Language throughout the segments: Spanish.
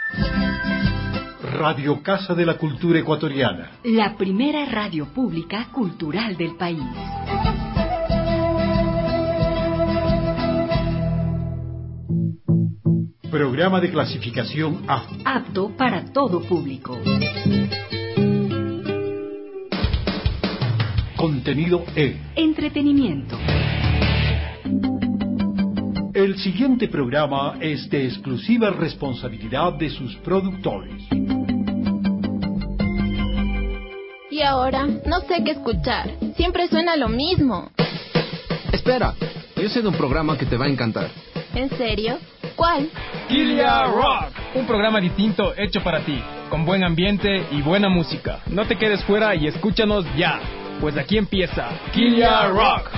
Radio Casa de la Cultura Ecuatoriana. La primera radio pública cultural del país. Programa de clasificación A. Apto para todo público. Contenido E. Entretenimiento. El siguiente programa es de exclusiva responsabilidad de sus productores. Y ahora, no sé qué escuchar. Siempre suena lo mismo. Espera, yo sé de un programa que te va a encantar. ¿En serio? ¿Cuál? Kilia Rock, un programa distinto hecho para ti, con buen ambiente y buena música. No te quedes fuera y escúchanos ya, pues aquí empieza Kilia Rock.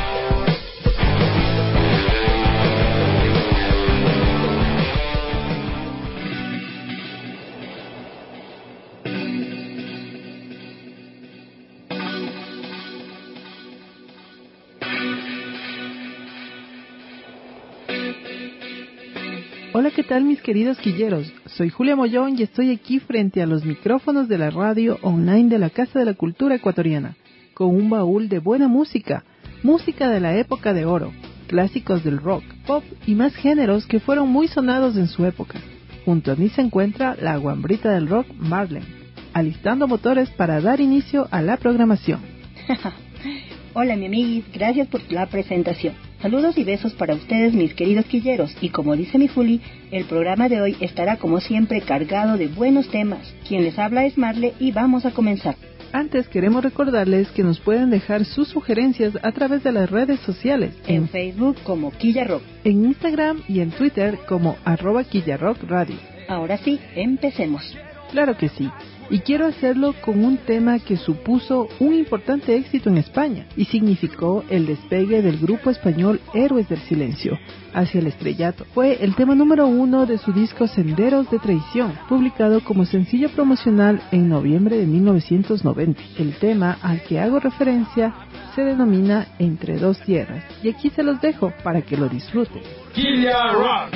Hola, ¿qué tal mis queridos quilleros? Soy Julia Mollón y estoy aquí frente a los micrófonos de la radio online de la Casa de la Cultura Ecuatoriana, con un baúl de buena música, música de la época de oro, clásicos del rock, pop y más géneros que fueron muy sonados en su época. Junto a mí se encuentra la guambrita del rock, Marlene, alistando motores para dar inicio a la programación. Hola mi amiguis, gracias por la presentación. Saludos y besos para ustedes mis queridos quilleros, y como dice mi Juli, el programa de hoy estará como siempre cargado de buenos temas. Quien les habla es Marle y vamos a comenzar. Antes queremos recordarles que nos pueden dejar sus sugerencias a través de las redes sociales. En Facebook como Quilla Rock. En Instagram y en Twitter como @QillaRockRadio. Ahora sí, empecemos. Claro que sí. Y quiero hacerlo con un tema que supuso un importante éxito en España y significó el despegue del grupo español Héroes del Silencio hacia el estrellato. Fue el tema número 1 de su disco Senderos de Traición, publicado como sencillo promocional en noviembre de 1990. El tema al que hago referencia se denomina Entre dos tierras, y aquí se los dejo para que lo disfruten. Kilia Rock.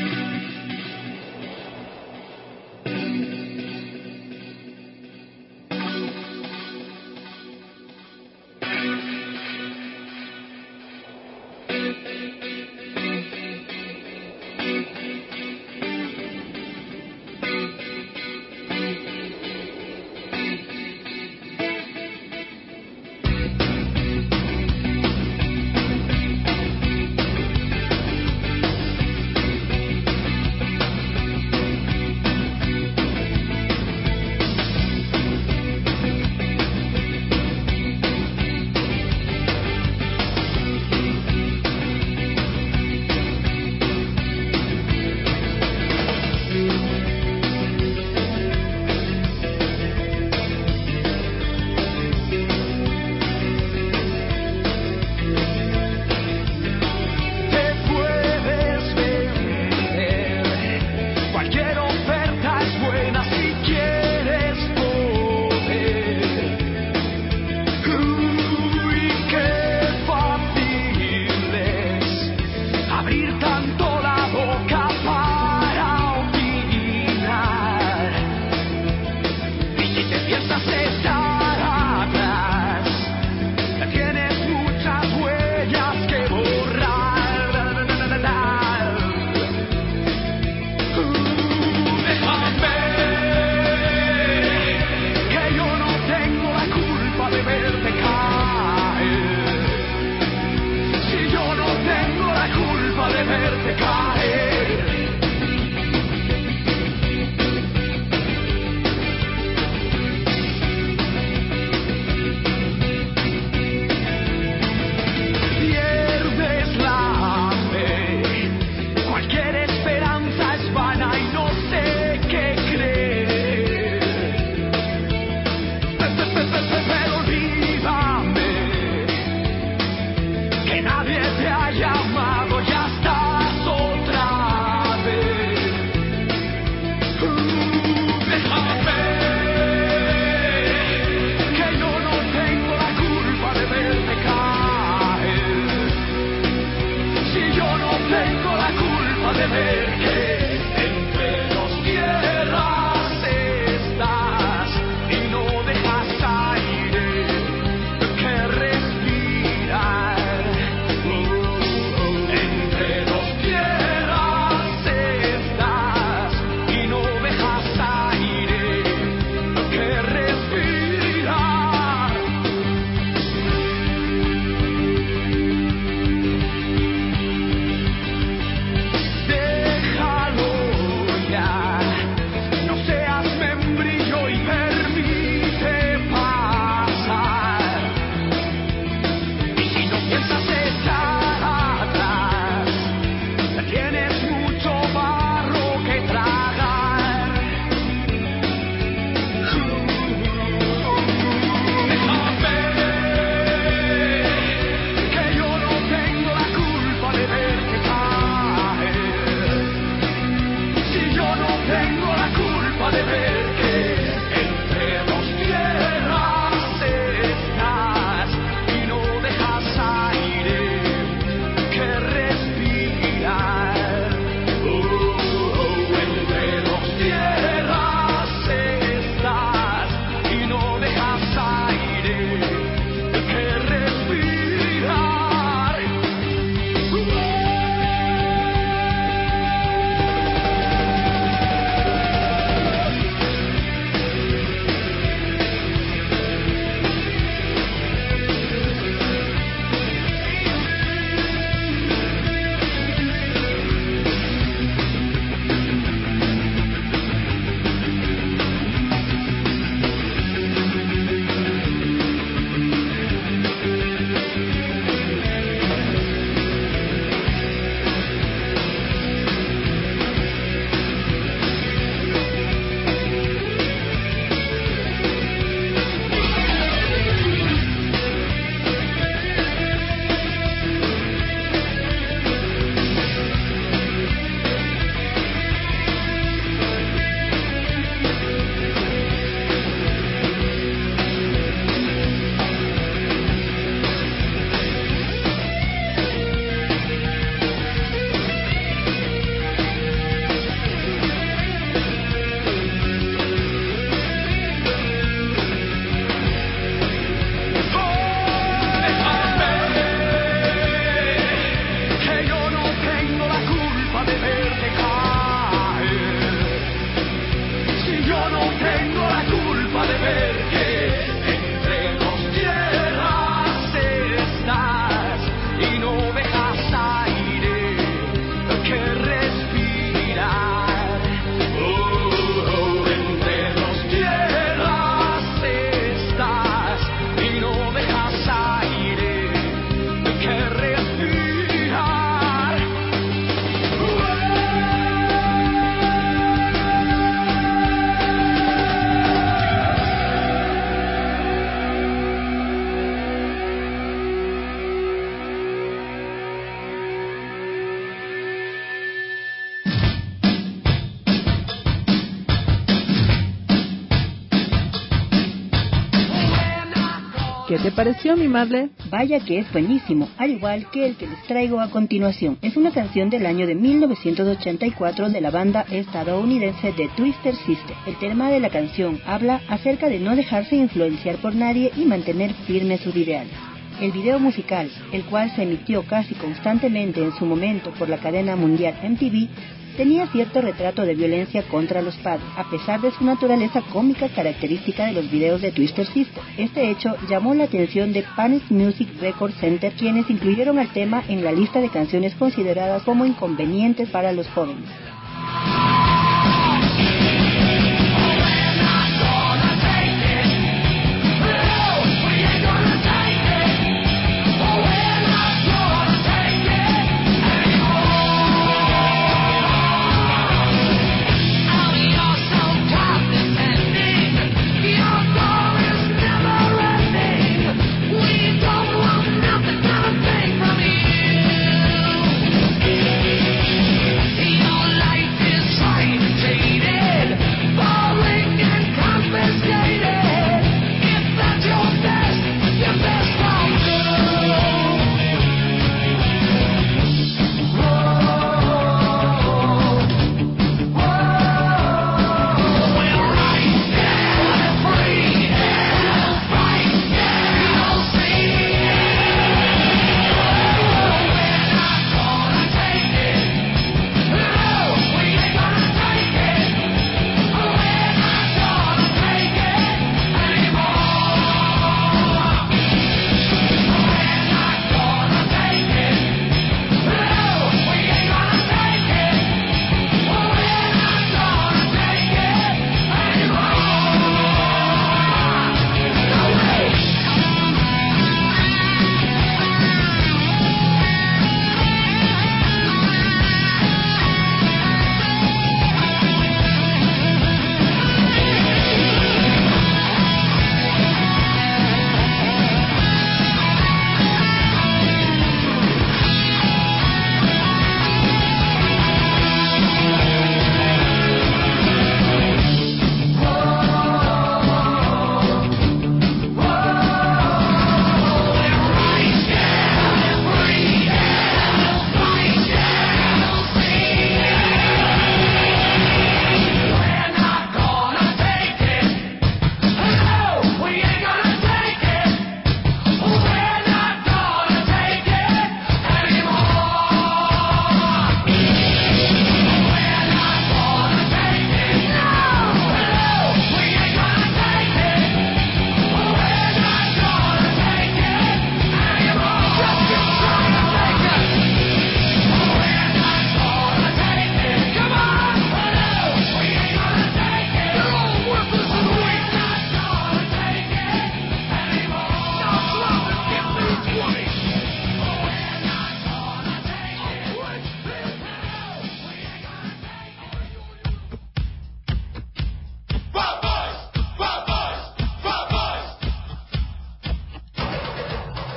¿Qué te pareció, mi Marle? Vaya que es buenísimo, al igual que el que les traigo a continuación. Es una canción del año de 1984 de la banda estadounidense The Twisted Sister. El tema de la canción habla acerca de no dejarse influenciar por nadie y mantener firmes sus ideales. El video musical, el cual se emitió casi constantemente en su momento por la cadena mundial MTV, tenía cierto retrato de violencia contra los padres, a pesar de su naturaleza cómica característica de los videos de Twisted Sister. Este hecho llamó la atención de Panic Music Record Center, quienes incluyeron al tema en la lista de canciones consideradas como inconvenientes para los jóvenes. Like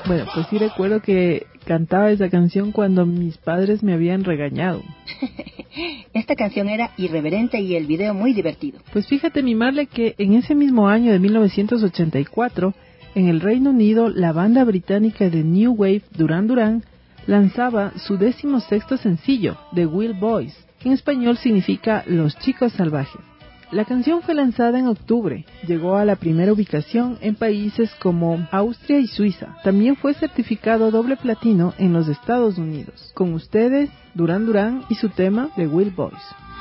Bueno, pues sí recuerdo que cantaba esa canción cuando mis padres me habían regañado. Esta canción era irreverente y el video muy divertido. Pues fíjate, mi Marle, que en ese mismo año de 1984, en el Reino Unido, la banda británica de New Wave Duran Duran lanzaba su 16º sencillo, The Wild Boys, que en español significa Los Chicos Salvajes. La canción fue lanzada en octubre, llegó a la primera ubicación en países como Austria y Suiza. También fue certificado doble platino en los Estados Unidos. Con ustedes, Duran Duran y su tema The Wild Boys.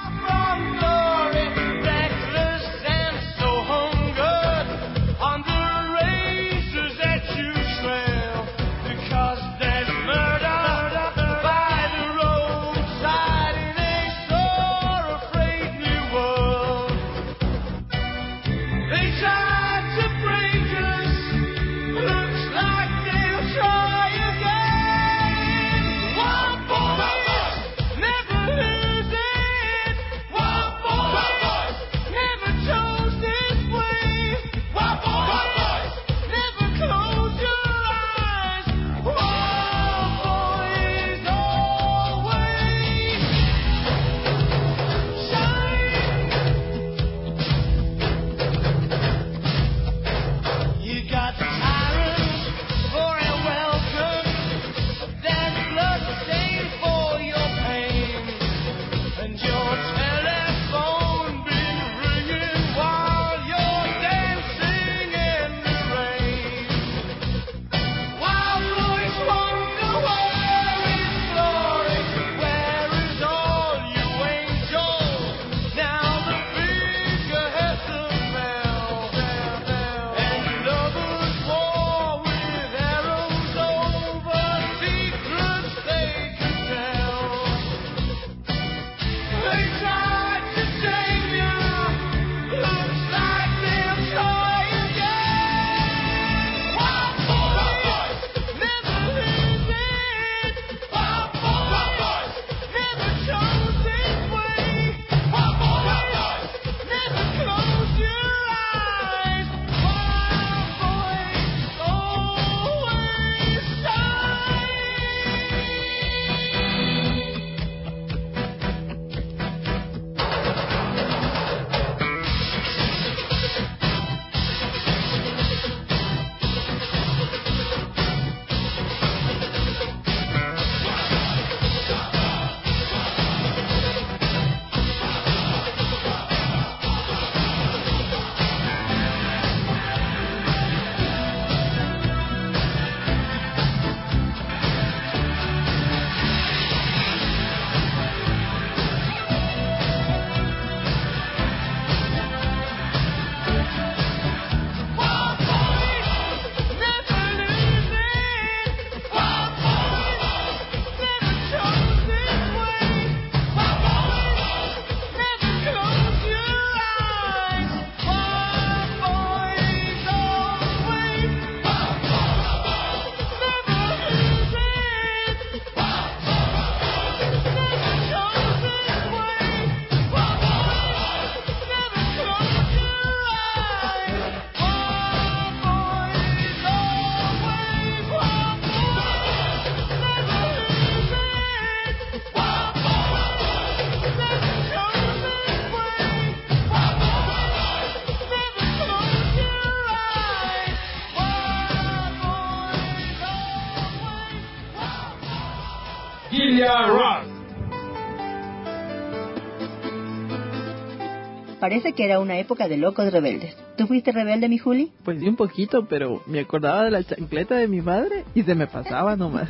Parece que era una época de locos rebeldes. ¿Tú fuiste rebelde, mi Juli? Pues sí, un poquito, pero me acordaba de la chancleta de mi madre y se me pasaba nomás.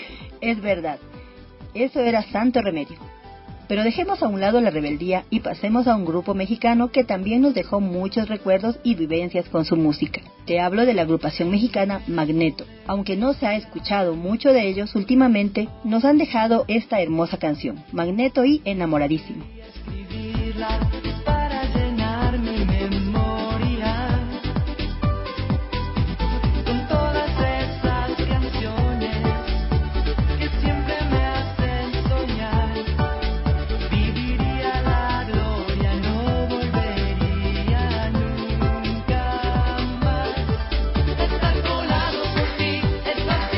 Es verdad, eso era santo remedio. Pero dejemos a un lado la rebeldía y pasemos a un grupo mexicano que también nos dejó muchos recuerdos y vivencias con su música. Te hablo de la agrupación mexicana Magneto. Aunque no se ha escuchado mucho de ellos últimamente, nos han dejado esta hermosa canción, Magneto y Enamoradísimo. Estar colado por ti, estar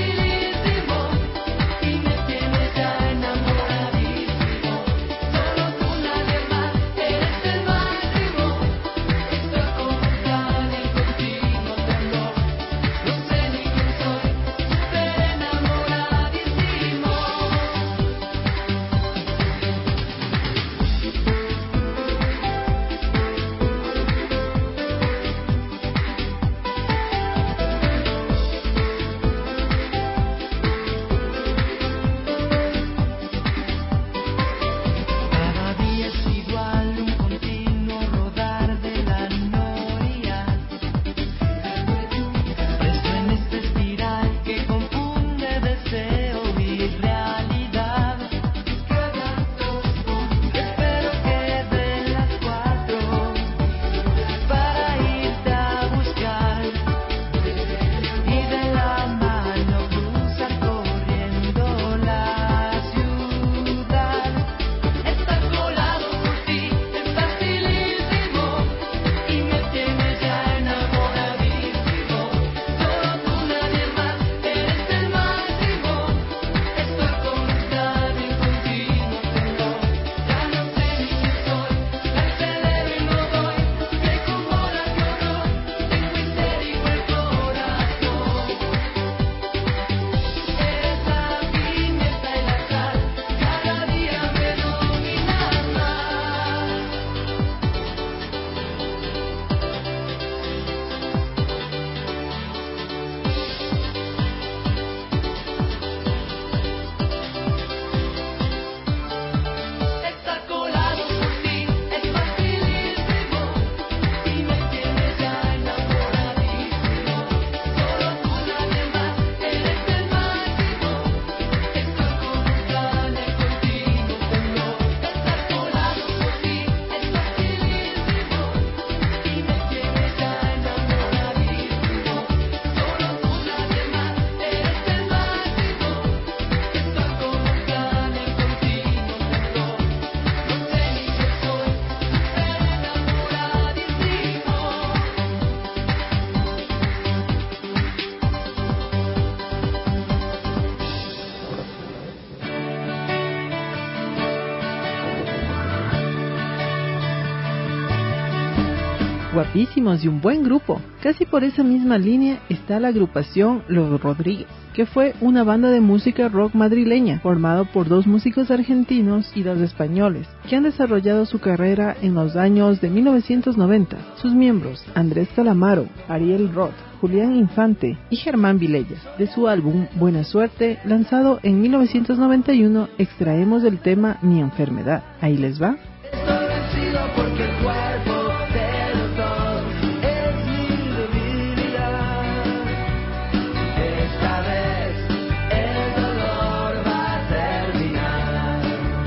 guapísimos y un buen grupo. Casi por esa misma línea está la agrupación Los Rodríguez, que fue una banda de música rock madrileña, formado por 2 músicos argentinos y 2 españoles, que han desarrollado su carrera en los años de 1990. Sus miembros, Andrés Calamaro, Ariel Roth, Julián Infante y Germán Vilella. De su álbum Buena Suerte, lanzado en 1991, extraemos el tema Mi Enfermedad. Ahí les va. Estoy vencido porque el cuerpo de los dos es mi debilidad. Esta vez el dolor va a terminar.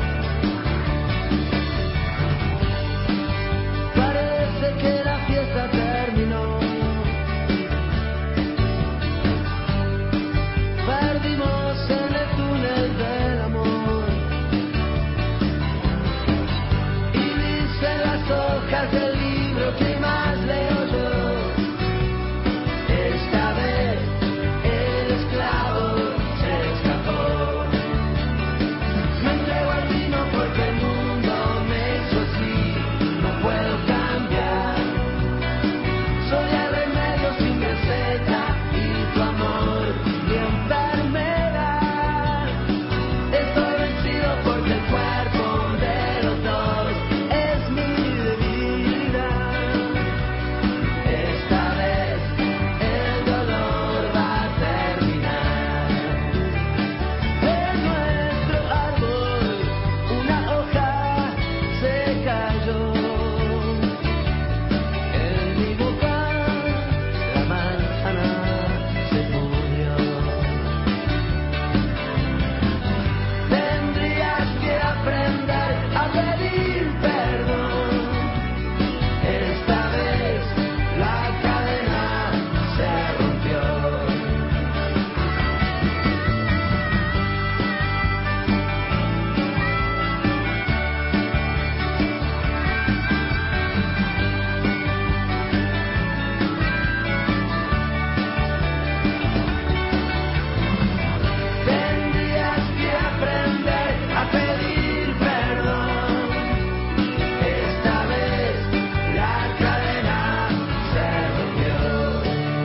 Parece que la fiesta terminó. Perdimos en el túnel del amor. Y dicen las hojas del libro que más leo yo. Esta vez el esclavo se escapó. Me entrego al vino porque el mundo me hizo así. No puedo cambiar. Soy el remedio sin receta y tu amor mi enfermedad. Estoy vencido porque el cuerpo de los dos es mi debilidad. Esta vez el dolor va a terminar. En nuestro árbol una hoja se cayó. En mi boca la manzana se pudrió. Tendrías que aprender a pedir perdón. Esta vez la cadena se rompió. Tendrías que aprender a pedir perdón. Esta vez la cadena se rompió.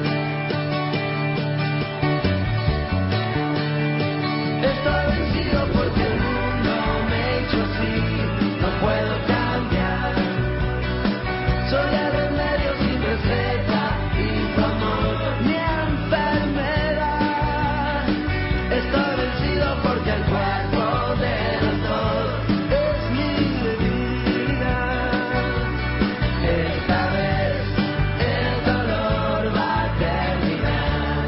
Estoy vencido porque el mundo me hizo así. No puedo cambiar. Soy el remedio sin receta y tu amor mi enfermedad. Estoy vencido porque el cuerpo de los dos es mi debilidad. Esta vez el dolor va a terminar.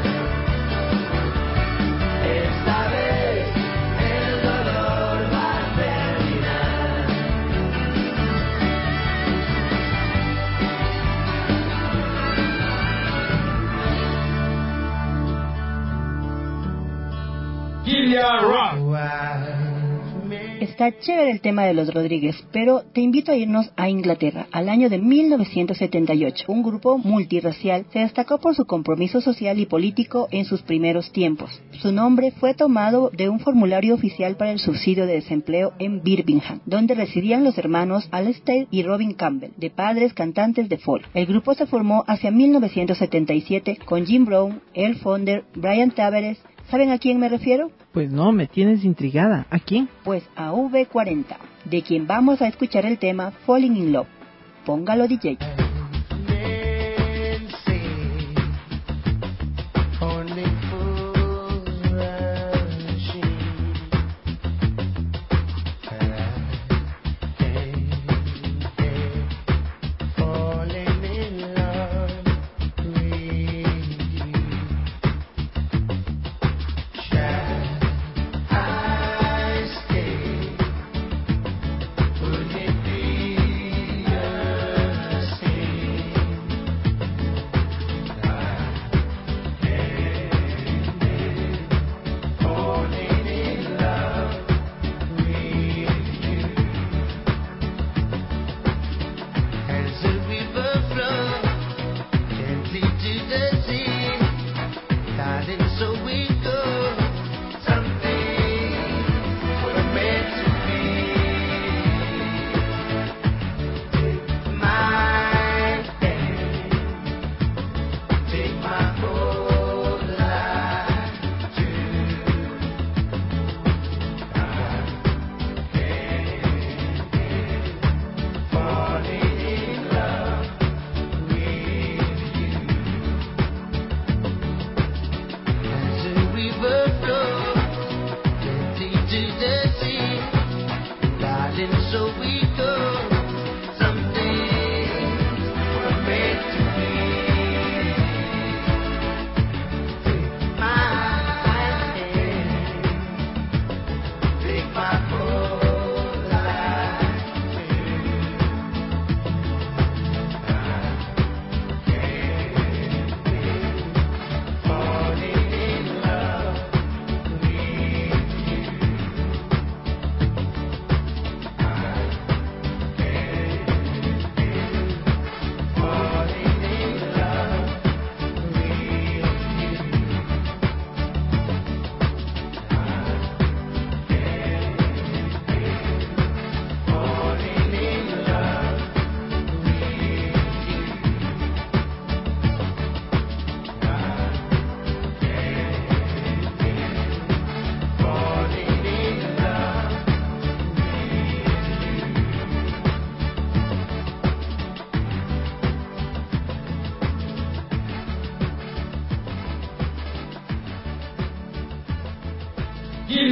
Esta vez el dolor va a terminar. Kilia Rock. Está chévere el tema de los Rodríguez, pero te invito a irnos a Inglaterra, al año de 1978. Un grupo multirracial se destacó por su compromiso social y político en sus primeros tiempos. Su nombre fue tomado de un formulario oficial para el subsidio de desempleo en Birmingham, donde residían los hermanos Alastair y Robin Campbell, de padres cantantes de folk. El grupo se formó hacia 1977 con Jim Brown, Earl Fonder, Brian Tavares. ¿Saben a quién me refiero? Pues no, me tienes intrigada. ¿A quién? Pues a V40, de quien vamos a escuchar el tema Falling in Love. Póngalo, DJ. Would it be a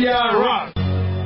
Kilia Rock.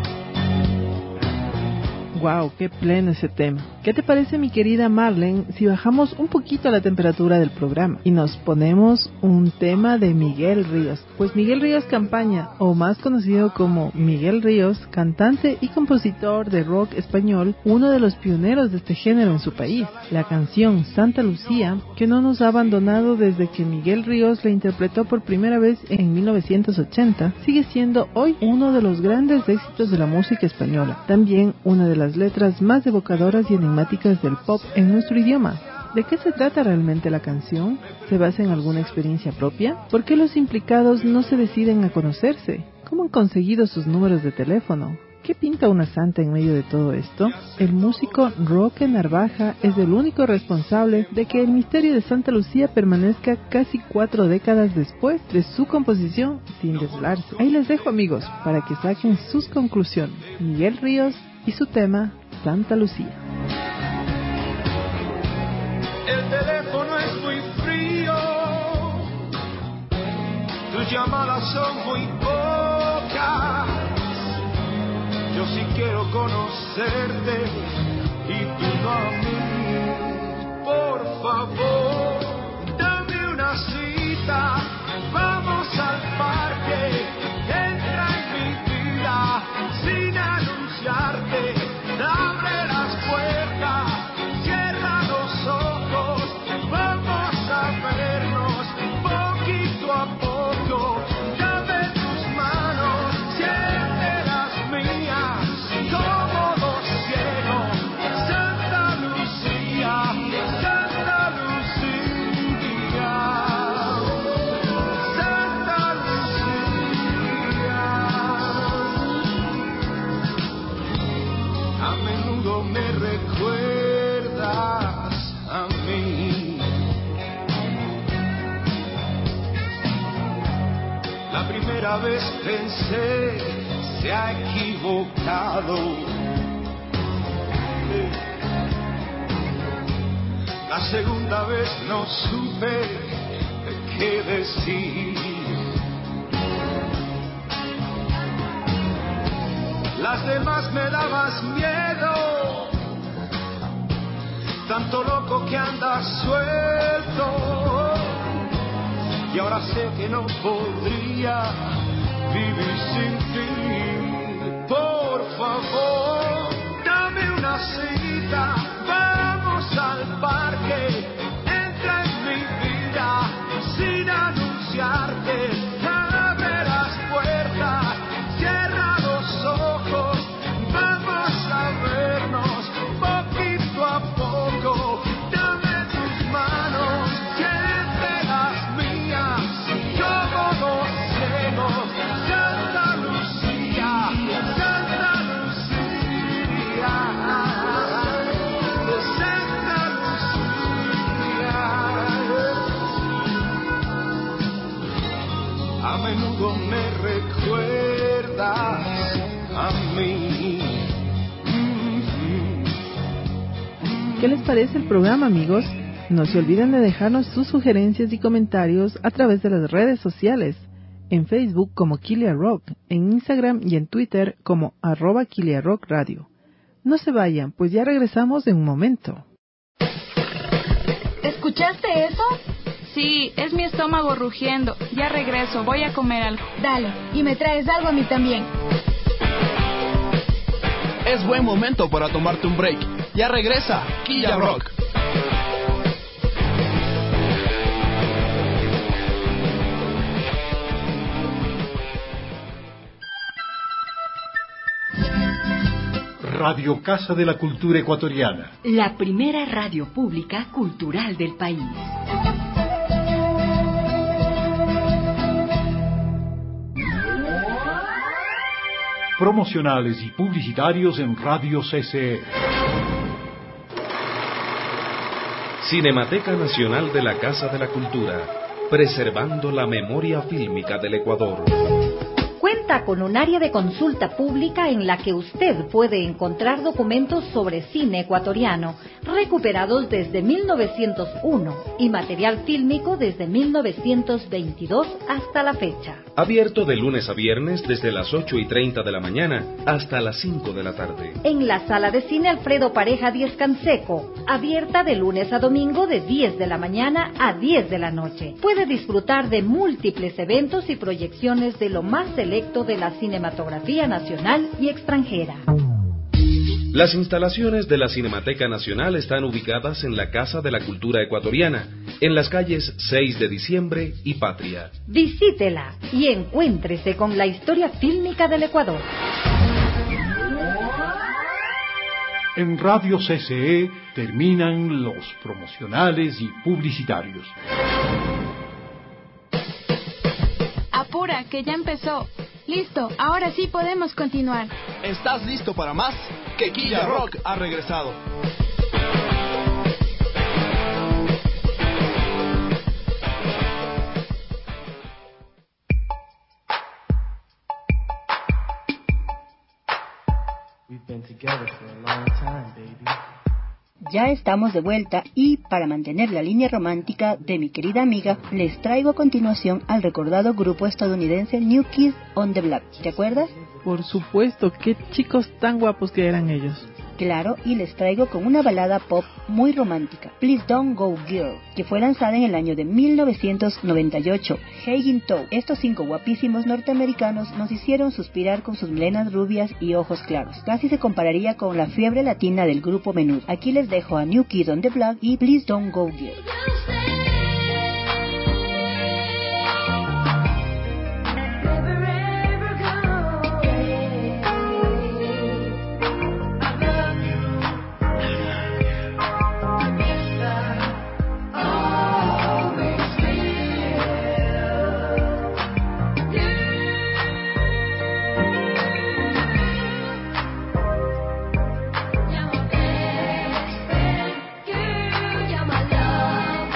Wow, qué pleno ese tema. ¿Qué te parece, mi querida Marlene, si bajamos un poquito la temperatura del programa y nos ponemos un tema de Miguel Ríos? Pues Miguel Ríos Campaña, o más conocido como Miguel Ríos, cantante y compositor de rock español, uno de los pioneros de este género en su país. La canción Santa Lucía, que no nos ha abandonado desde que Miguel Ríos la interpretó por primera vez en 1980, sigue siendo hoy uno de los grandes éxitos de la música española. También una de las letras más evocadoras y enigmáticas del pop en nuestro idioma. ¿De qué se trata realmente la canción? ¿Se basa en alguna experiencia propia? ¿Por qué los implicados no se deciden a conocerse? ¿Cómo han conseguido sus números de teléfono? ¿Qué pinta una santa en medio de todo esto? El músico Roque Narvaja es el único responsable de que el misterio de Santa Lucía permanezca casi 4 décadas después de su composición sin desvelarse. Ahí les dejo, amigos, para que saquen sus conclusiones. Miguel Ríos y su tema Santa Lucía. El teléfono es muy frío, tus llamadas son muy pocas. Yo sí quiero conocerte y tú no a mí. Por favor, dame una cita, vamos al parque, entra en mi vida sin anunciarte. Abre las puertas, cierra los ojos, vamos a vernos poquito a poco. Dame tus manos, siente las mías, como dos ciegos. Santa Lucía, Santa Lucía, Santa Lucía. A menudo me recuerdas a mí. La primera vez pensé, se ha equivocado. La segunda vez no supe qué decir. Las demás me dabas miedo, tanto loco que andas suelto. Y ahora sé que no podría vivir sin ti. Por favor, dame una cita, vamos al parque, entra en mi vida sin anunciarte. Abre las puertas, cierra los ojos, vamos a vernos poquito a poco. Dame tus manos, siente las mías, como dos ciegos. Santa Lucía, Santa Lucía, Santa Lucía. A menudo me recuerdas a mí. ¿Qué les parece el programa, amigos? No se olviden de dejarnos sus sugerencias y comentarios a través de las redes sociales. En Facebook como Kilia Rock, en Instagram y en Twitter como @KiliaRockRadio. No se vayan, pues ya regresamos en un momento. ¿Escuchaste eso? Sí, es mi estómago rugiendo. Ya regreso, voy a comer algo. Dale, y me traes algo a mí también. Es buen momento para tomarte un break. Ya regresa Kilia Rock. Radio Casa de la Cultura Ecuatoriana. La primera radio pública cultural del país. Promocionales y publicitarios en Radio CCE. Cinemateca Nacional de la Casa de la Cultura, preservando la memoria fílmica del Ecuador. Cuenta con un área de consulta pública en la que usted puede encontrar documentos sobre cine ecuatoriano, recuperados desde 1901 y material fílmico desde 1922 hasta la fecha. Abierto de lunes a viernes desde las 8:30 de la mañana hasta las 5 de la tarde. En la sala de cine Alfredo Pareja 10 Canseco, abierta de lunes a domingo de 10 de la mañana a 10 de la noche. Puede disfrutar de múltiples eventos y proyecciones de lo más selecto de la cinematografía nacional y extranjera. Las instalaciones de la Cinemateca Nacional están ubicadas en la Casa de la Cultura Ecuatoriana, en las calles 6 de Diciembre y Patria. Visítela y encuéntrese con la historia fílmica del Ecuador. En Radio CCE terminan los promocionales y publicitarios. Apura, que ya empezó. Listo, ahora sí podemos continuar. ¿Estás listo para más? Que Quilla Rock ha regresado. Ya estamos de vuelta y, para mantener la línea romántica de mi querida amiga, les traigo a continuación al recordado grupo estadounidense New Kids on the Block. ¿Te acuerdas? Por supuesto, qué chicos tan guapos que eran ellos. Claro, y les traigo con una balada pop muy romántica, Please Don't Go Girl, que fue lanzada en el año de 1998. Hagen Toe, estos 5 guapísimos norteamericanos nos hicieron suspirar con sus melenas rubias y ojos claros. Casi se compararía con la fiebre latina del grupo Menudo. Aquí les dejo a New Kids on the Block y Please Don't Go Girl. You're my love.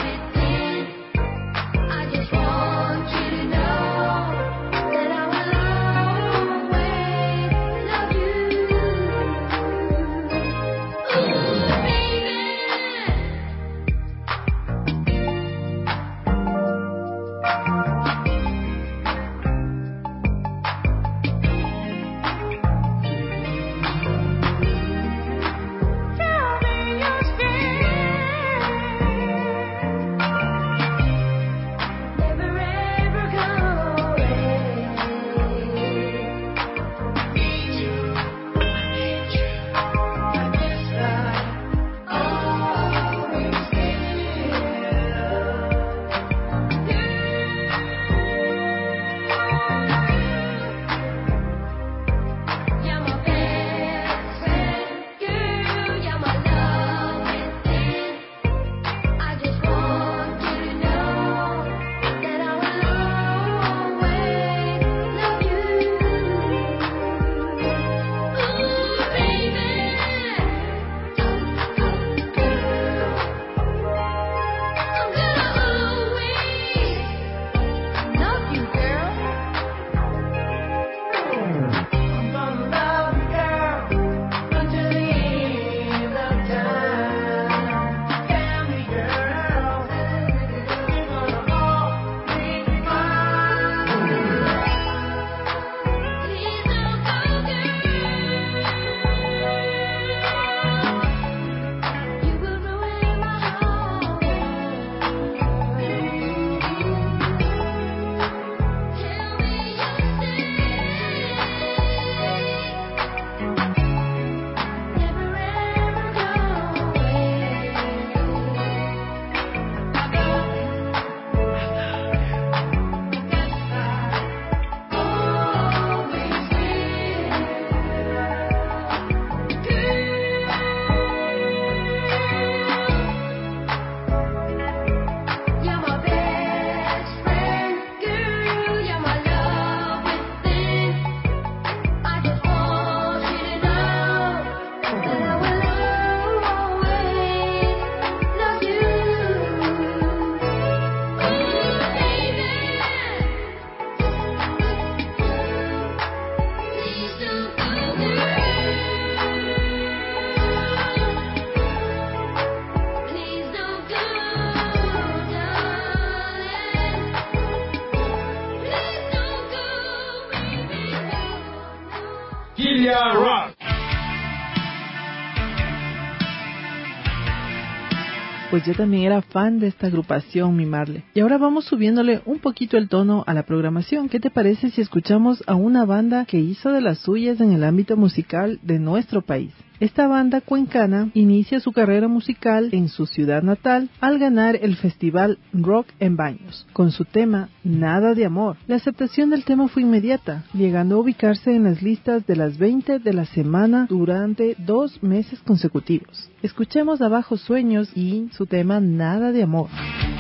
pues yo también era fan de esta agrupación, mi Marle. Y ahora vamos subiéndole un poquito el tono a la programación. ¿Qué te parece si escuchamos a una banda que hizo de las suyas en el ámbito musical de nuestro país? Esta banda cuencana inicia su carrera musical en su ciudad natal al ganar el festival Rock en Baños, con su tema Nada de Amor. La aceptación del tema fue inmediata, llegando a ubicarse en las listas de las 20 de la semana durante 2 meses consecutivos. Escuchemos a Bajo Sueños y su tema Nada de Amor.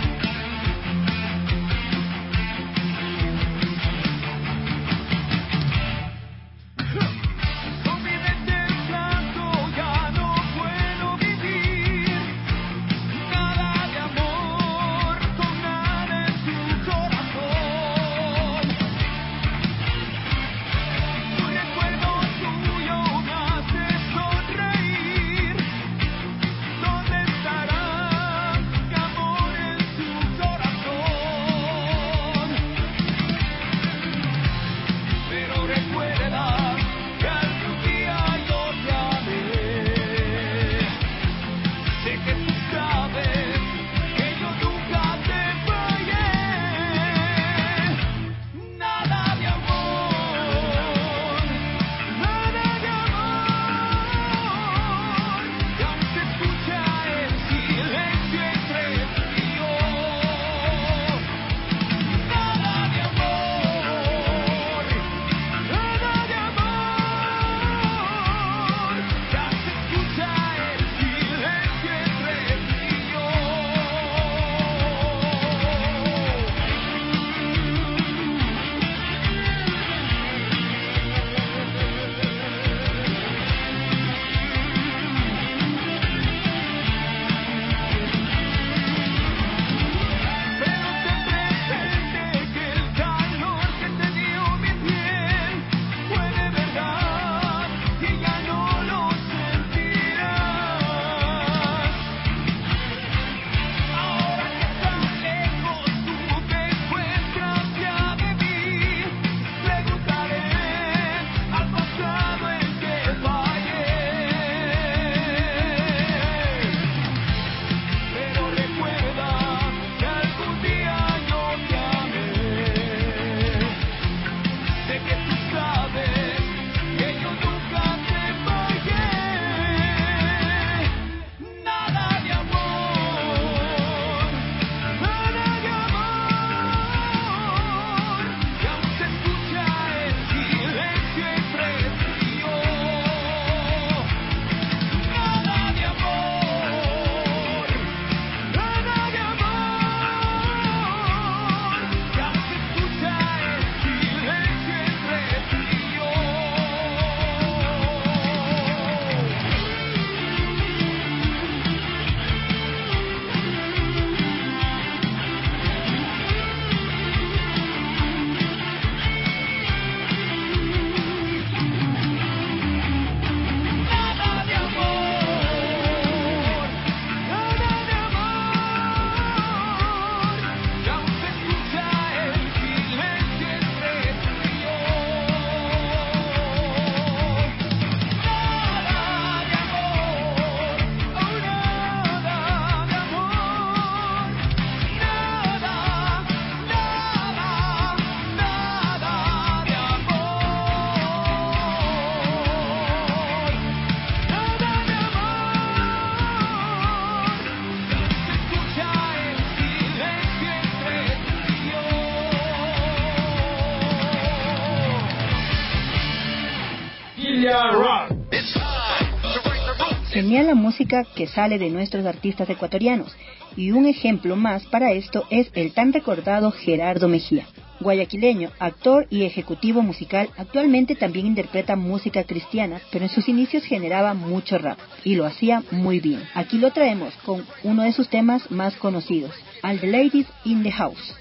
Genial la música que sale de nuestros artistas ecuatorianos, y un ejemplo más para esto es el tan recordado Gerardo Mejía. Guayaquileño, actor y ejecutivo musical, actualmente también interpreta música cristiana, pero en sus inicios generaba mucho rap, y lo hacía muy bien. Aquí lo traemos con uno de sus temas más conocidos, All the Ladies in the House.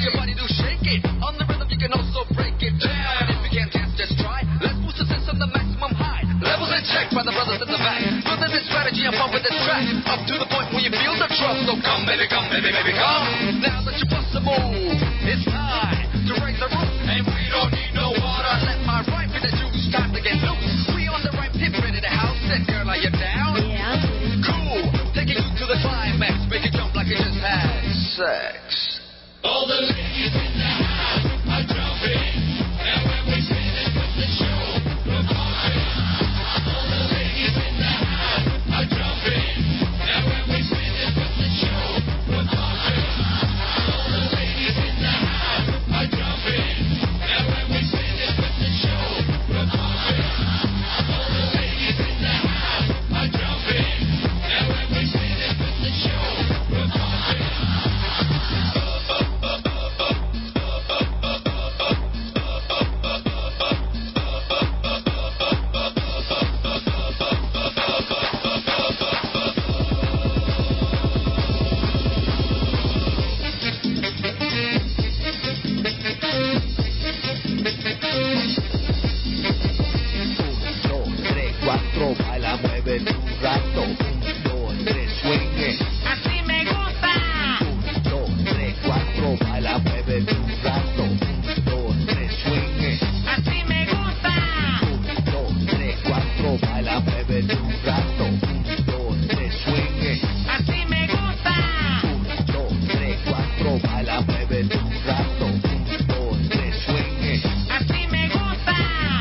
On the rhythm, you can also break it down. If you can't dance, just try. Let's boost the sense of the max. respect by the brothers in the back. Building this strategy and bumping this track up to the point where you feel the trust. So come, baby, come, baby, baby, come. Now that you bust the move, it's time to raise the roof, and we don't need no water. Let my rhyme be the juice. Time to get loose. We on the right tip, ready to house it. Girl, are you down? Yeah. Cool. Taking you to the climax, make it jump like you just had sex. All the ladies in the house are jumping, and when we finish with the show, we're bumping. All the ladies in the house are jumping, and when we finish with the show, we're bumping. All the ladies in the house are jumping, and when we finish with the show, we're bumping. All the ladies in the house are jumping, and when we finish with the show, we're bumping. Baila, mueve un rato. 1, 2, 3, swing. Así me gusta. 1, 2, 3, 4. Baila, mueve un rato. 1, 2, 3, swing. Así me gusta. 1, 2, 3, 4. Baila, mueve un rato. 1, 2, 3, swing. Así me gusta. 1, 2, 3, 4. Baila, mueve un rato. 1, 2, 3, swing. Así me gusta.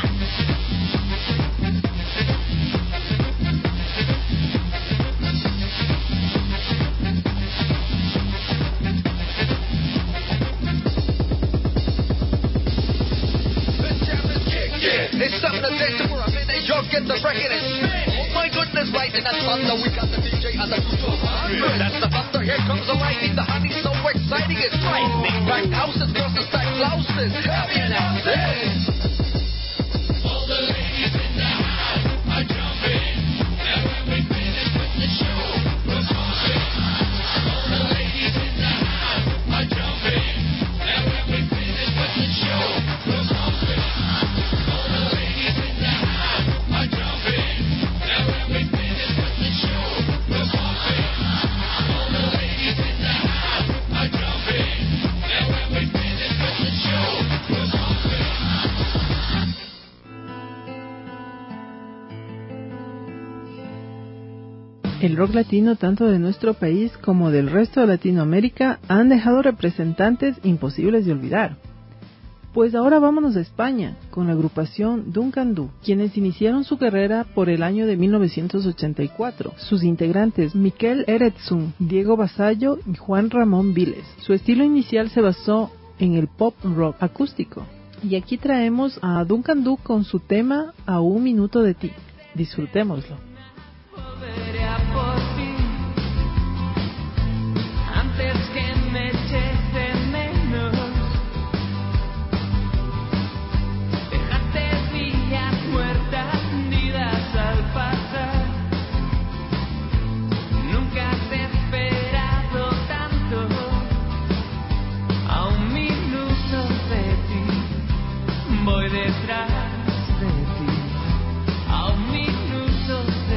It's something to dance for a minute, you'll get the record and spin. Oh my goodness, lightning and thunder, we got the DJ on the 200. That's the thunder, here comes the lightning, the honey so exciting, it's frightening. Packed houses, girls and stacked blouses, heavy enough this. All the ladies in the house are jumping, and when we finish with the show, we're bumping. All the ladies in the house are jumping, and when we finish with the show, we're bumping. All the ladies in the house are jumping, and when we finish with the show, we're bumping. All the ladies in the house are jumping, and when we finish with the show, we're bumping. El rock latino, tanto de nuestro país como del resto de Latinoamérica, han dejado representantes imposibles de olvidar. Pues ahora vámonos a España, con la agrupación Duncan Du, quienes iniciaron su carrera por el año de 1984. Sus integrantes, Miquel Eretsún, Diego Basallo y Juan Ramón Viles. Su estilo inicial se basó en el pop rock acústico. Y aquí traemos a Duncan Du con su tema A un minuto de ti. Disfrutémoslo. Volveré a por ti antes que me eches de menos. Dejaste vías muertas nidas al pasar. Nunca te he esperado tanto. A un minuto de ti voy detrás de ti. A un minuto de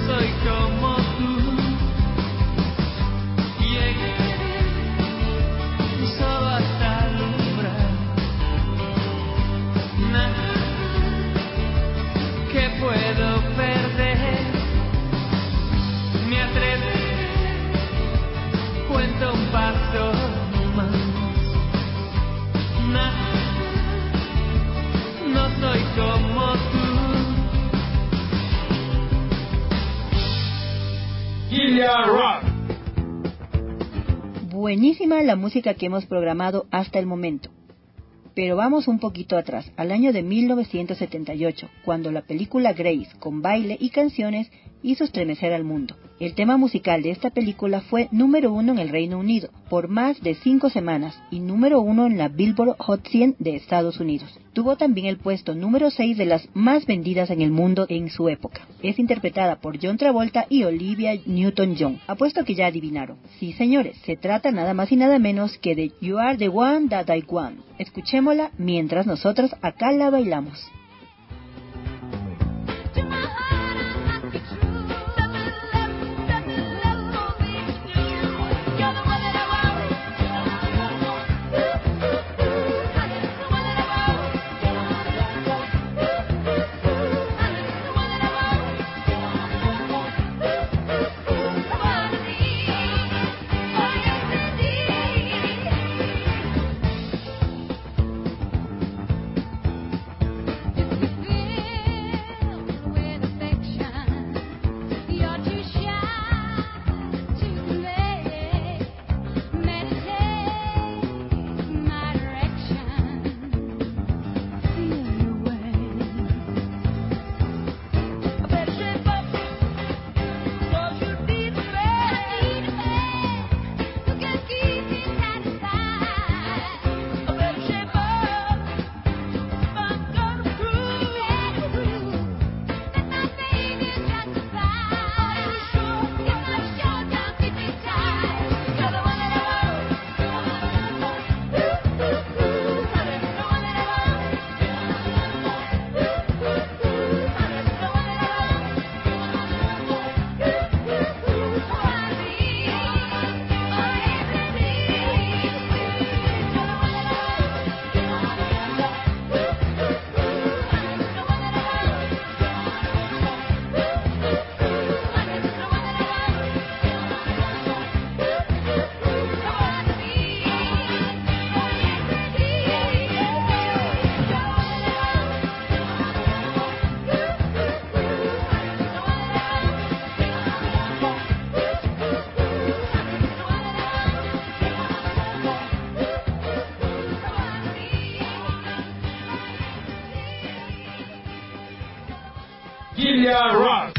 soy como tú. Llegué solo hasta alumbrar. Nada que puedo perder. Me atreví, cuento un paso más. Nada, no soy como tú. Kilia Rock. Buenísima la música que hemos programado hasta el momento. Pero vamos un poquito atrás, al año de 1978, cuando la película Grace, con baile y canciones, hizo estremecer al mundo. El tema musical de esta película fue número 1 en el Reino Unido por más de 5 semanas y número 1 en la Billboard Hot 100 de Estados Unidos. Tuvo también el puesto número 6 de las más vendidas en el mundo en su época. Es interpretada por John Travolta y Olivia Newton-John. Apuesto que ya adivinaron. Sí, señores, se trata nada más y nada menos que de You Are the One That I Want. Escuchémosla mientras nosotros acá la bailamos. Kilia Rock.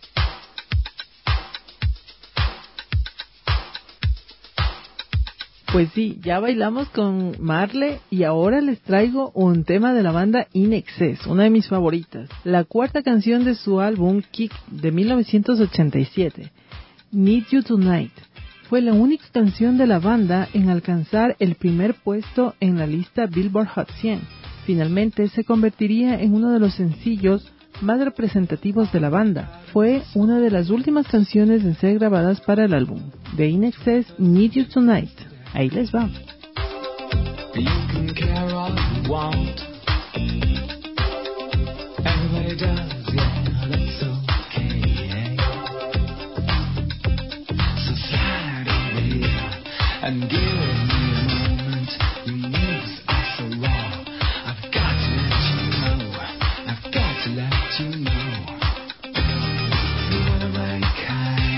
Pues sí, ya bailamos con Marley y ahora les traigo un tema de la banda In Excess, una de mis favoritas. La cuarta canción de su álbum Kick de 1987, Need You Tonight, fue la única canción de la banda en alcanzar el primer puesto en la lista Billboard Hot 100. Finalmente se convertiría en uno de los sencillos más representativos de la banda. Fue una de las últimas canciones en ser grabadas para el álbum. De In Excess, Need You Tonight. Ahí les va. You can care all you want. Everybody does, yeah, that's okay. So slide over here and give me a moment. Your moves are so raw. I've got to let you know. I've got to let you know. You're my kind.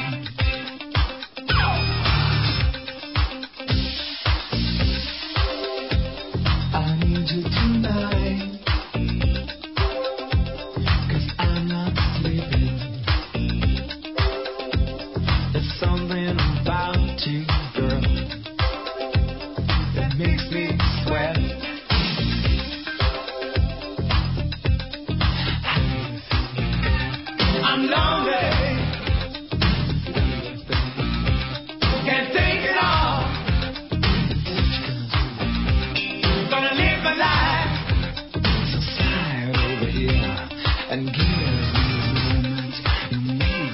I need you tonight, 'cause I'm not sleeping. There's something about you, girl, that makes me sweat. I'm lonely, can't take it all. Gonna live my life. So slide over here and give me a moment. You need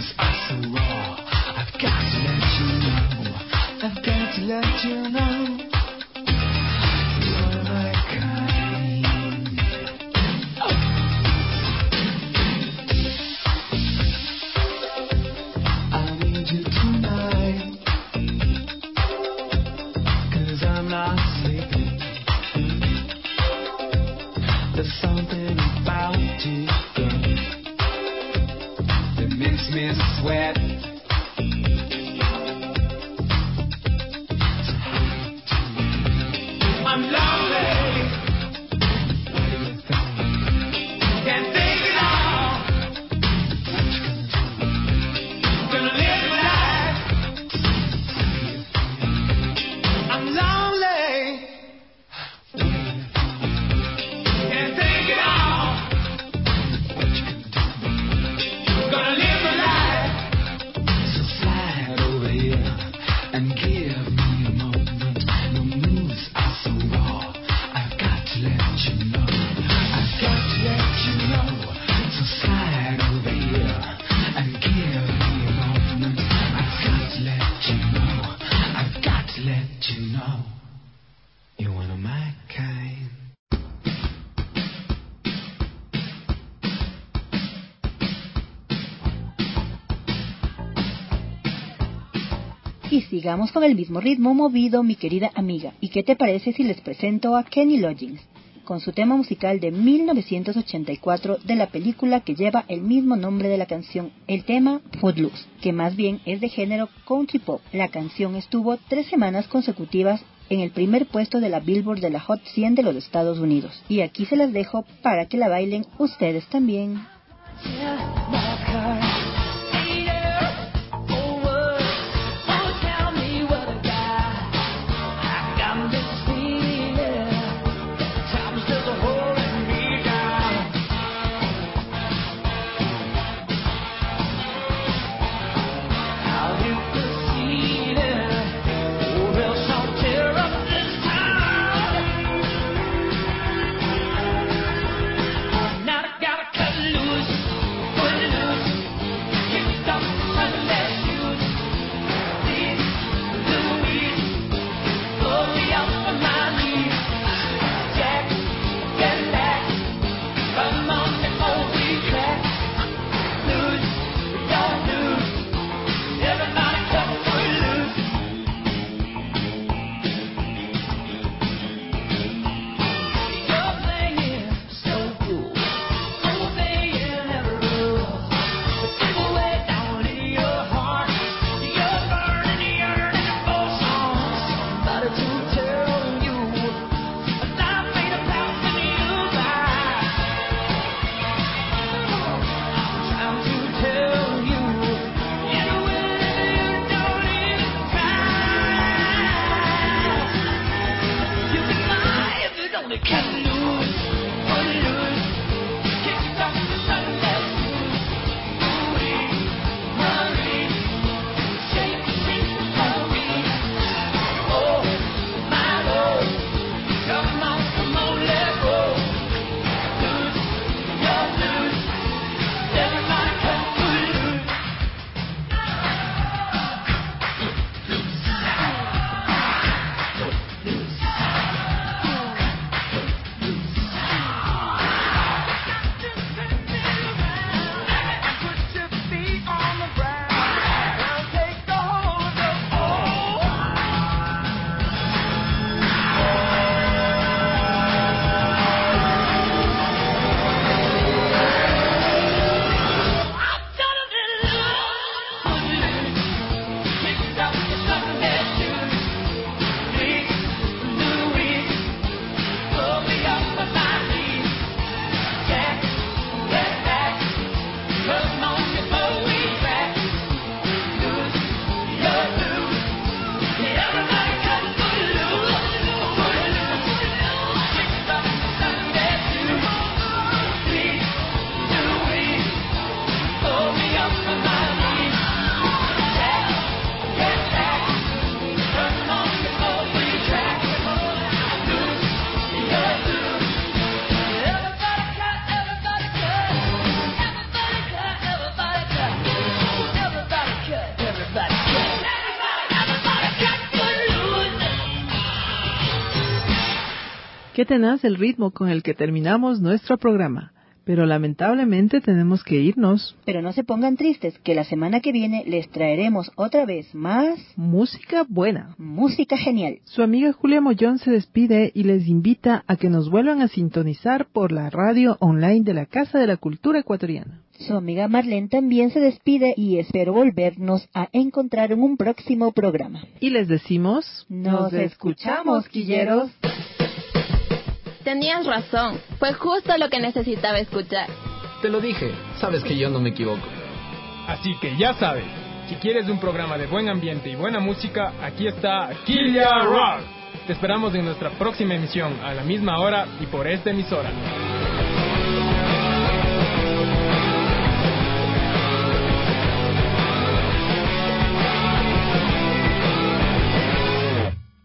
sweat. I'm lonely. Can't think it all. Gonna live life. I'm lonely. Can't think it all. Gonna live life. So slide over here and give me a moment. Your moves are so raw. I've got to let you know. I've got to let you know. So slide over here and give me a moment. I've got to let you know. I've got to let you know. You're one of my kind. Y sigamos con el mismo ritmo movido, mi querida amiga. ¿Y qué te parece si les presento a Kenny Loggins, con su tema musical de 1984 de la película que lleva el mismo nombre de la canción, el tema Footloose, que más bien es de género country pop? La canción estuvo 3 semanas consecutivas en el primer puesto de la Billboard de la Hot 100 de los Estados Unidos. Y aquí se las dejo para que la bailen ustedes también. Qué tenaz el ritmo con el que terminamos nuestro programa. Pero lamentablemente tenemos que irnos. Pero no se pongan tristes, que la semana que viene les traeremos otra vez más música buena, música genial. Su amiga Julia Mollón se despide y les invita a que nos vuelvan a sintonizar por la radio online de la Casa de la Cultura Ecuatoriana. Su amiga Marlene también se despide y espero volvernos a encontrar en un próximo programa. Y les decimos... ¡Nos escuchamos, quilleros! Tenías razón, fue justo lo que necesitaba escuchar. Te lo dije, sabes que yo no me equivoco. Así que ya sabes, si quieres un programa de buen ambiente y buena música, aquí está Quilla Rock. Te esperamos en nuestra próxima emisión a la misma hora y por esta emisora.